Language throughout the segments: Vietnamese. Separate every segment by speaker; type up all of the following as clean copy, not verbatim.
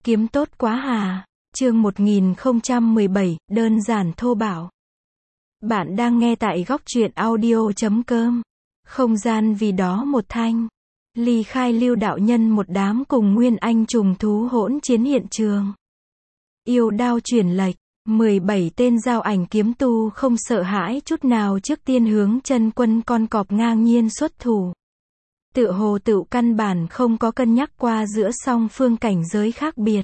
Speaker 1: Kiếm tốt quá hà. Chương 1017, đơn giản thô bạo. Bạn đang nghe tại góc truyện audio.com. Không gian vì đó một thanh. Ly khai Lưu đạo nhân một đám cùng Nguyên Anh trùng thú hỗn chiến hiện trường. Yêu đao chuyển lệch, 17 tên giao ảnh kiếm tu không sợ hãi chút nào trước tiên hướng chân quân con cọp ngang nhiên xuất thủ. Tựa hồ tựu căn bản không có cân nhắc qua giữa song phương cảnh giới khác biệt.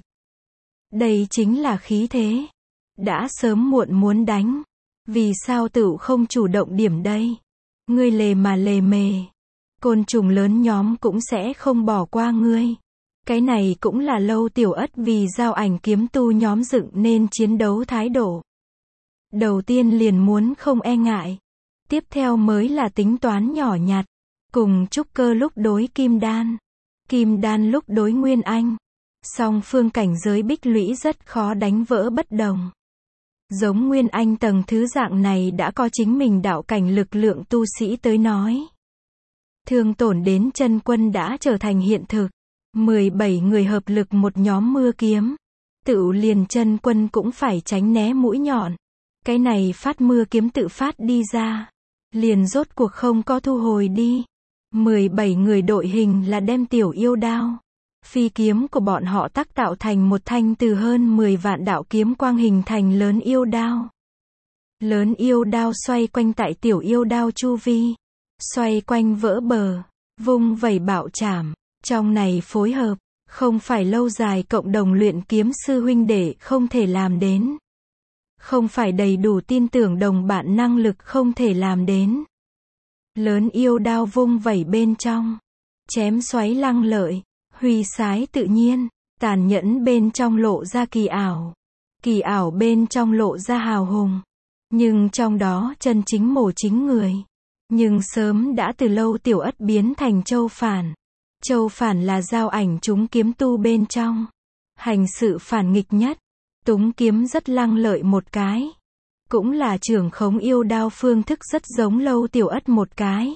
Speaker 1: Đây chính là khí thế. Đã sớm muộn muốn đánh. Vì sao tựu không chủ động điểm đây? Ngươi lề mà lề mề. Côn trùng lớn nhóm cũng sẽ không bỏ qua ngươi. Cái này cũng là Lâu Tiểu Ất vì giao ảnh kiếm tu nhóm dựng nên chiến đấu thái độ. Đầu tiên liền muốn không e ngại. Tiếp theo mới là tính toán nhỏ nhặt. Cùng trúc cơ lúc đối kim đan. Kim đan lúc đối Nguyên Anh. Song phương cảnh giới bích lũy rất khó đánh vỡ bất đồng. Giống Nguyên Anh tầng thứ dạng này đã có chính mình đạo cảnh lực lượng tu sĩ tới nói. Thương tổn đến chân quân đã trở thành hiện thực. 17 người hợp lực một nhóm mưa kiếm. Tự liền chân quân cũng phải tránh né mũi nhọn. Cái này phát mưa kiếm tự phát đi ra. Liền rốt cuộc không có thu hồi đi. 17 người đội hình là đem tiểu yêu đao. Phi kiếm của bọn họ tác tạo thành một thanh từ hơn 10 vạn đạo kiếm quang hình thành lớn yêu đao. Lớn yêu đao xoay quanh tại tiểu yêu đao chu vi. Xoay quanh vỡ bờ. Vung vẩy bạo chảm. Trong này phối hợp. Không phải lâu dài cộng đồng luyện kiếm sư huynh đệ không thể làm đến. Không phải đầy đủ tin tưởng đồng bạn năng lực không thể làm đến. Lớn yêu đao vung vẩy bên trong. Chém xoáy lăng lợi. Huy sái tự nhiên. Tàn nhẫn bên trong lộ ra kỳ ảo. Kỳ ảo bên trong lộ ra hào hùng. Nhưng trong đó chân chính mổ chính người. Nhưng sớm đã từ lâu Tiểu Ất biến thành Châu Phản. Châu Phản là giao ảnh chúng kiếm tu bên trong. Hành sự phản nghịch nhất. Túng kiếm rất lăng lợi một cái. Cũng là trưởng khống yêu đao phương thức rất giống Lâu Tiểu Ất một cái.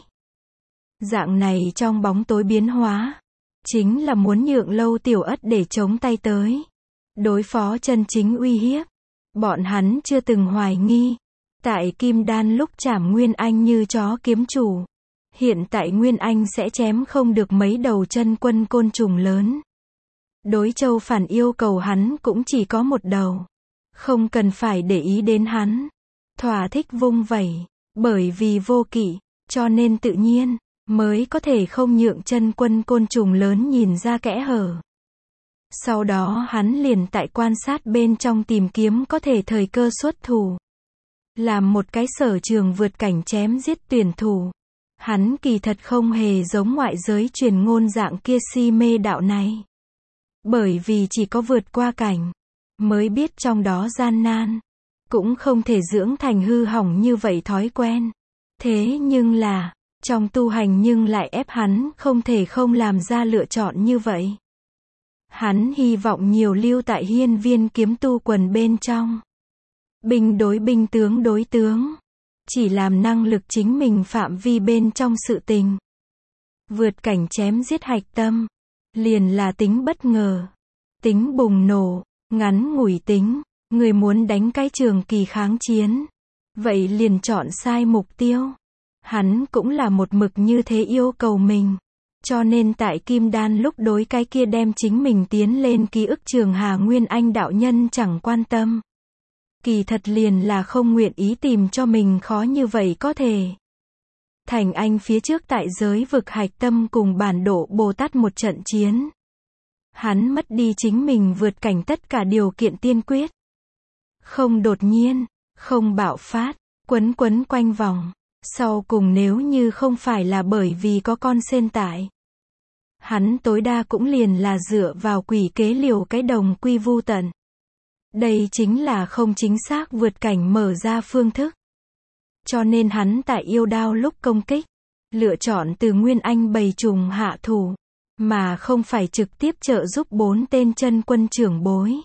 Speaker 1: Dạng này trong bóng tối biến hóa. Chính là muốn nhượng Lâu Tiểu Ất để chống tay tới. Đối phó chân chính uy hiếp. Bọn hắn chưa từng hoài nghi. Tại Kim Đan lúc chảm Nguyên Anh như chó kiếm chủ. Hiện tại Nguyên Anh sẽ chém không được mấy đầu chân quân côn trùng lớn. Đối Châu Phản yêu cầu hắn cũng chỉ có một đầu. Không cần phải để ý đến hắn. Thỏa thích vung vẩy. Bởi vì vô kỵ. Cho nên tự nhiên. Mới có thể không nhượng chân quân côn trùng lớn nhìn ra kẽ hở. Sau đó hắn liền tại quan sát bên trong tìm kiếm có thể thời cơ xuất thủ. Làm một cái sở trường vượt cảnh chém giết tuyển thủ. Hắn kỳ thật không hề giống ngoại giới truyền ngôn dạng kia si mê đạo này. Bởi vì chỉ có vượt qua cảnh. Mới biết trong đó gian nan. Cũng không thể dưỡng thành hư hỏng như vậy thói quen. Thế nhưng là. Trong tu hành nhưng lại ép hắn không thể không làm ra lựa chọn như vậy. Hắn hy vọng nhiều lưu tại hiên viên kiếm tu quần bên trong. Binh đối binh tướng đối tướng. Chỉ làm năng lực chính mình phạm vi bên trong sự tình. Vượt cảnh chém giết hạch tâm. Liền là tính bất ngờ. Tính bùng nổ. Ngắn ngủi tính. Người muốn đánh cái trường kỳ kháng chiến. Vậy liền chọn sai mục tiêu. Hắn cũng là một mực như thế yêu cầu mình. Cho nên tại Kim Đan lúc đối cái kia đem chính mình tiến lên ký ức trường Hà Nguyên Anh đạo nhân chẳng quan tâm. Kỳ thật liền là không nguyện ý tìm cho mình khó như vậy có thể. Thành Anh phía trước tại giới vực hạch tâm cùng bản độ Bồ Tát một trận chiến. Hắn mất đi chính mình vượt cảnh tất cả điều kiện tiên quyết. Không đột nhiên, không bạo phát, quấn quấn quanh vòng. Sau cùng nếu như không phải là bởi vì có con sên tại. Hắn tối đa cũng liền là dựa vào quỷ kế liều cái đồng quy vu tận. Đây chính là không chính xác vượt cảnh mở ra phương thức. Cho nên hắn tại yêu đao lúc công kích. Lựa chọn từ Nguyên Anh bầy trùng hạ thủ. Mà không phải trực tiếp trợ giúp 4 tên chân quân trưởng bối.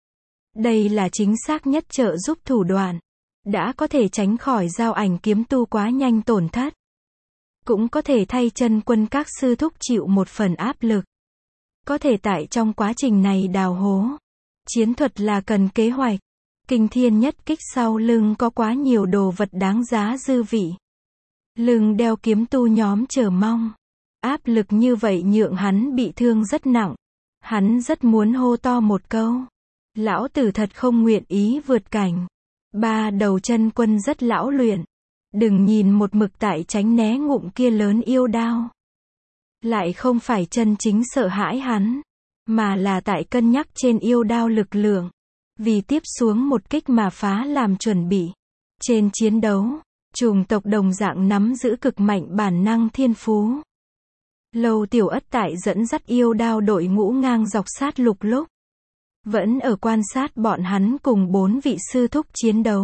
Speaker 1: Đây là chính xác nhất trợ giúp thủ đoạn. Đã có thể tránh khỏi giao ảnh kiếm tu quá nhanh tổn thất. Cũng có thể thay chân quân các sư thúc chịu một phần áp lực. Có thể tại trong quá trình này đào hố. Chiến thuật là cần kế hoạch. Kinh thiên nhất kích sau lưng có quá nhiều đồ vật đáng giá dư vị. Lưng đeo kiếm tu nhóm chờ mong. Áp lực như vậy nhượng hắn bị thương rất nặng. Hắn rất muốn hô to một câu. Lão tử thật không nguyện ý vượt cảnh. Ba đầu chân quân rất lão luyện. Đừng nhìn một mực tại tránh né ngụm kia lớn yêu đao. Lại không phải chân chính sợ hãi hắn. Mà là tại cân nhắc trên yêu đao lực lượng. Vì tiếp xuống một kích mà phá làm chuẩn bị. Trên chiến đấu, chủng tộc đồng dạng nắm giữ cực mạnh bản năng thiên phú. Lâu Tiểu Ất tại dẫn dắt yêu đao đội ngũ ngang dọc sát lục lúc. Vẫn ở quan sát bọn hắn cùng 4 vị sư thúc chiến đấu.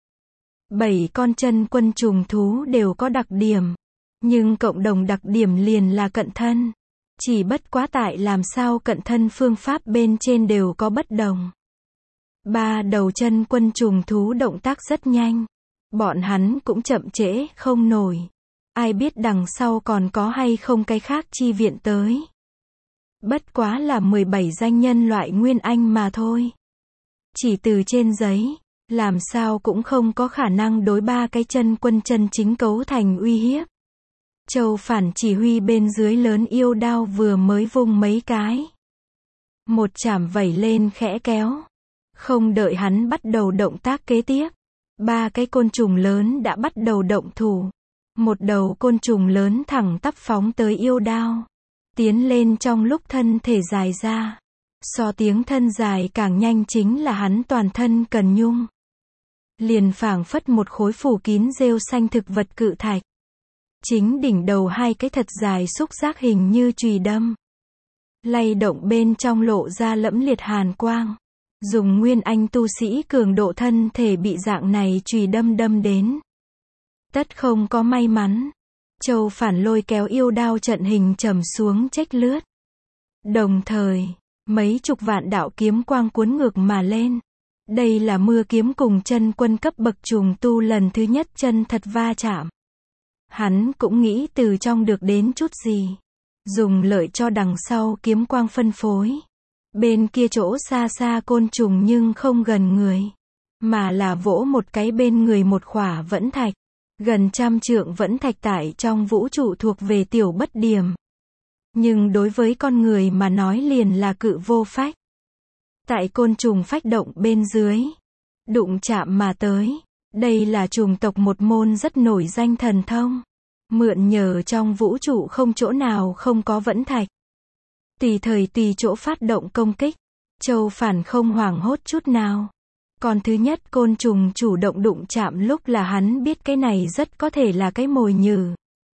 Speaker 1: 7 con chân quân trùng thú đều có đặc điểm. Nhưng cộng đồng đặc điểm liền là cận thân. Chỉ bất quá tại làm sao cận thân phương pháp bên trên đều có bất đồng. 3 đầu chân quân trùng thú động tác rất nhanh. Bọn hắn cũng chậm trễ không nổi. Ai biết đằng sau còn có hay không cái khác chi viện tới. Bất quá là 17 danh nhân loại nguyên anh mà thôi. Chỉ từ trên giấy, làm sao cũng không có khả năng đối 3 cái chân quân chân chính cấu thành uy hiếp. Châu Phản chỉ huy bên dưới lớn yêu đao vừa mới vung mấy cái. Một chảm vẩy lên khẽ kéo. Không đợi hắn bắt đầu động tác kế tiếp. 3 cái côn trùng lớn đã bắt đầu động thủ. Một đầu côn trùng lớn thẳng tắp phóng tới yêu đao. Tiến lên trong lúc thân thể dài ra. So tiếng thân dài càng nhanh chính là hắn toàn thân cần nhung. Liền phảng phất một khối phủ kín rêu xanh thực vật cự thạch. Chính đỉnh đầu 2 cái thật dài xúc giác hình như chùy đâm. Lay động bên trong lộ ra lẫm liệt hàn quang. Dùng nguyên anh tu sĩ cường độ thân thể bị dạng này chùy đâm đến. Tất không có may mắn. Châu Phản lôi kéo yêu đao trận hình trầm xuống trách lướt. Đồng thời, mấy chục vạn đạo kiếm quang cuốn ngược mà lên. Đây là mưa kiếm cùng chân quân cấp bậc trùng tu lần thứ nhất chân thật va chạm. Hắn cũng nghĩ từ trong được đến chút gì. Dùng lợi cho đằng sau kiếm quang phân phối. Bên kia chỗ xa xa côn trùng nhưng không gần người. Mà là vỗ một cái bên người một khỏa vẫn thạch. Gần 100 trượng vẫn thạch tại trong vũ trụ thuộc về tiểu bất điểm. Nhưng đối với con người mà nói liền là cự vô phách. Tại côn trùng phách động bên dưới. Đụng chạm mà tới. Đây là chủng tộc một môn rất nổi danh thần thông. Mượn nhờ trong vũ trụ không chỗ nào không có vẫn thạch. Tùy thời tùy chỗ phát động công kích. Châu Phản không hoảng hốt chút nào. Còn thứ nhất côn trùng chủ động đụng chạm lúc là hắn biết cái này rất có thể là cái mồi nhử.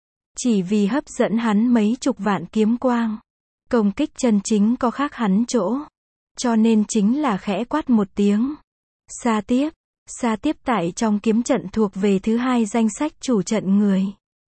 Speaker 1: Chỉ vì hấp dẫn hắn mấy chục vạn kiếm quang. Công kích chân chính có khác hắn chỗ. Cho nên chính là khẽ quát một tiếng. Xa tiếp. Xa tiếp tại trong kiếm trận thuộc về thứ 2 danh sách chủ trận người.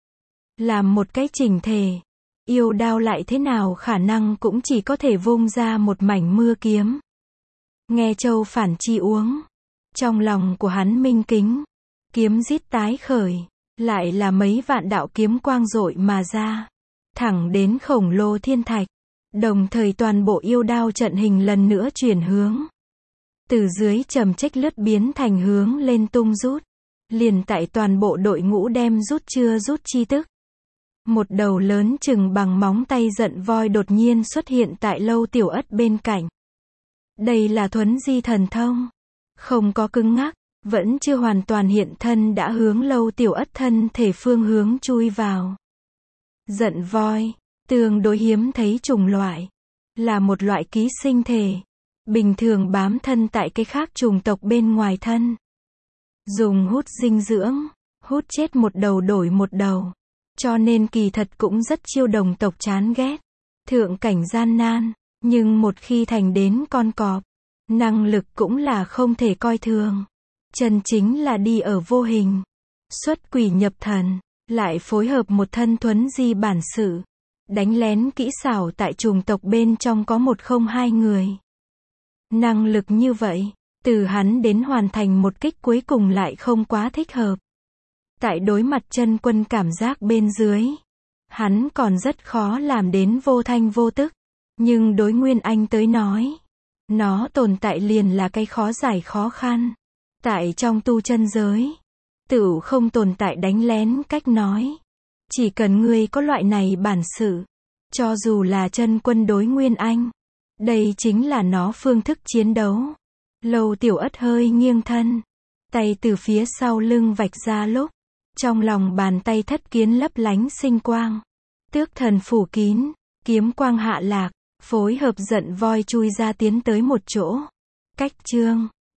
Speaker 1: Làm một cái chỉnh thể. Yêu đao lại thế nào khả năng cũng chỉ có thể vung ra một mảnh mưa kiếm. Nghe Châu Phản chi uống. Trong lòng của hắn minh kính. Kiếm rít tái khởi. Lại là mấy vạn đạo kiếm quang rội mà ra. Thẳng đến khổng lồ thiên thạch. Đồng thời toàn bộ yêu đao trận hình lần nữa chuyển hướng. Từ dưới trầm trách lướt biến thành hướng lên tung rút. Liền tại toàn bộ đội ngũ đem rút chưa rút chi tức. Một đầu lớn chừng bằng móng tay giận voi đột nhiên xuất hiện tại Lâu Tiểu Ất bên cạnh. Đây là thuấn di thần thông. Không có cứng ngắc, vẫn chưa hoàn toàn hiện thân đã hướng Lâu Tiểu Ất thân thể phương hướng chui vào. Giận voi, tương đối hiếm thấy chủng loại. Là một loại ký sinh thể. Bình thường bám thân tại cái khác chủng tộc bên ngoài thân. Dùng hút dinh dưỡng, hút chết một đầu đổi một đầu. Cho nên kỳ thật cũng rất chiêu đồng tộc chán ghét. Thượng cảnh gian nan, nhưng một khi thành đến con cọp, năng lực cũng là không thể coi thường. Chân chính là đi ở vô hình. Xuất quỷ nhập thần, lại phối hợp một thân thuấn di bản sự. Đánh lén kỹ xảo tại chủng tộc bên trong có 102 người. Năng lực như vậy, từ hắn đến hoàn thành một kích cuối cùng lại không quá thích hợp. Tại đối mặt chân quân cảm giác bên dưới, hắn còn rất khó làm đến vô thanh vô tức. Nhưng đối Nguyên Anh tới nói, nó tồn tại liền là cái khó giải khó khăn. Tại trong tu chân giới, tửu không tồn tại đánh lén cách nói. Chỉ cần ngươi có loại này bản sự, cho dù là chân quân đối Nguyên Anh, đây chính là nó phương thức chiến đấu. Lâu Tiểu Ất hơi nghiêng thân, tay từ phía sau lưng vạch ra lúc, trong lòng bàn tay thất kiến lấp lánh sinh quang. Tước thần phủ kín, kiếm quang hạ lạc, phối hợp giận voi chui ra tiến tới một chỗ. Cách chương